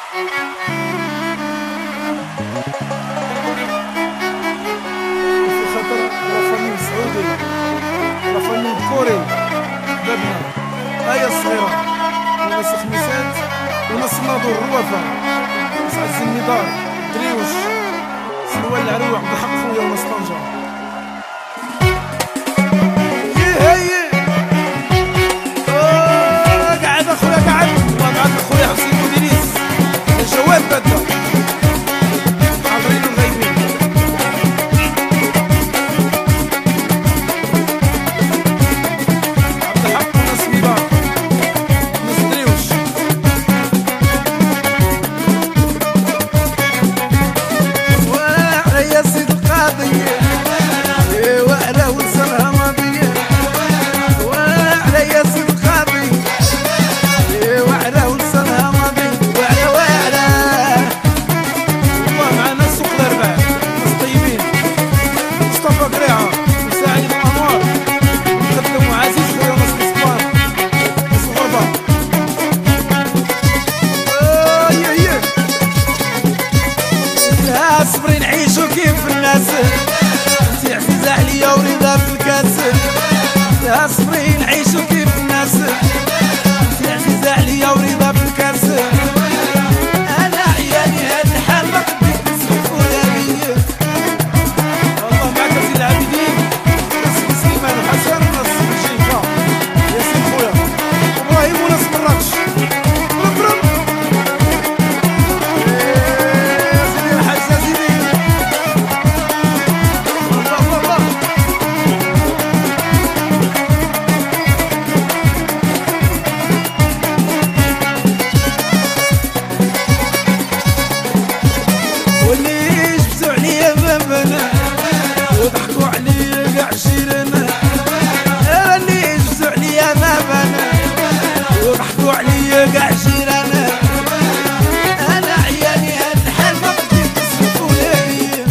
وفي خاطر لافامي السعودي لافامي الكوري بابنا آية الصغيرة وناس خميسات وناس الناظور الروافة ناس عز النضال دريوش سلوان العروي عبد الحق خويا وناس طنجة قاعد اخويا قاعد والله قاعد اخويا حسين مديريس الجواد بدا حاضرين وغايبين عبد الحق وناس النضال وناس دريوش وعلى يا سيد القاضي وعلى وزرها ماضيه وعلى يا سيد القاضي وعلى وزرها ماضي وعلى والله معنا سوق الاربعاء ناس طيبين مصطفى قريعه مساعد الانوار مقدم وعزيز خويا ناس الاسبان ناس الغربه يا صبري نعيشو كيف الناس انتي عزيزة عليا ورضا في الكاس يا صبري نعيشو كيف الناس انتي عزيزة عليا ورضا في الكاس انا عيالي هاد الحال ما قديت نسلفو ليا والله معاك سيد العابدين ناس سليمان وحسن وناس الشيخة ياسين خويا ابراهيم وناس مراكش برم سيدي الحاج سيدي الله واللي جبتو عليا بابنا وضحكوا عليا كاع جيراننا اللي جبتو عليا بابنا وضحكوا عليا كاع جيراننا انا عيالي هاد الحال ما قديت نصرفو ليا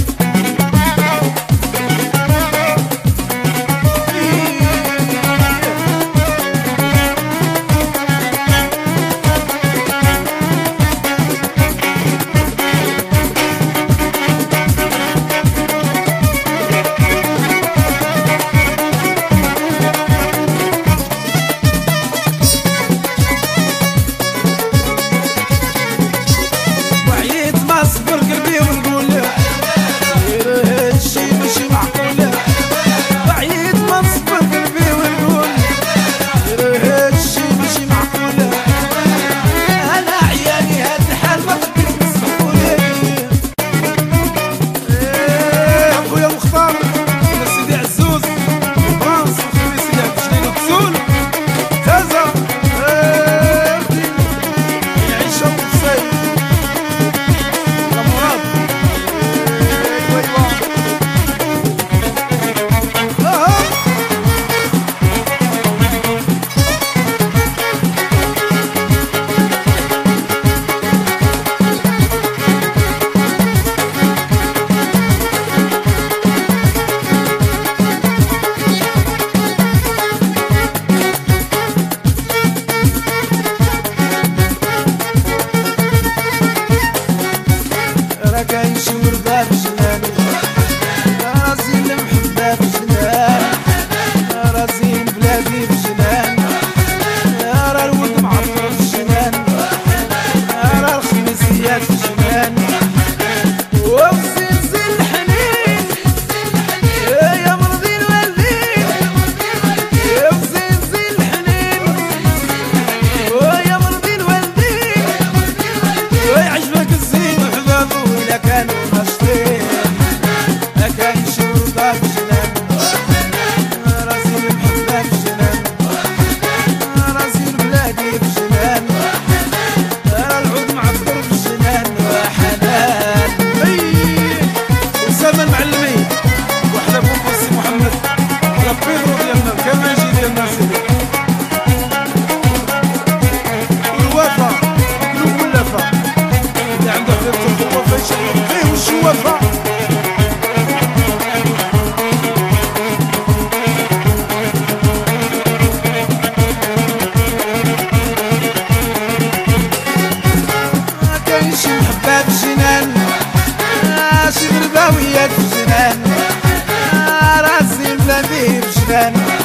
الزمان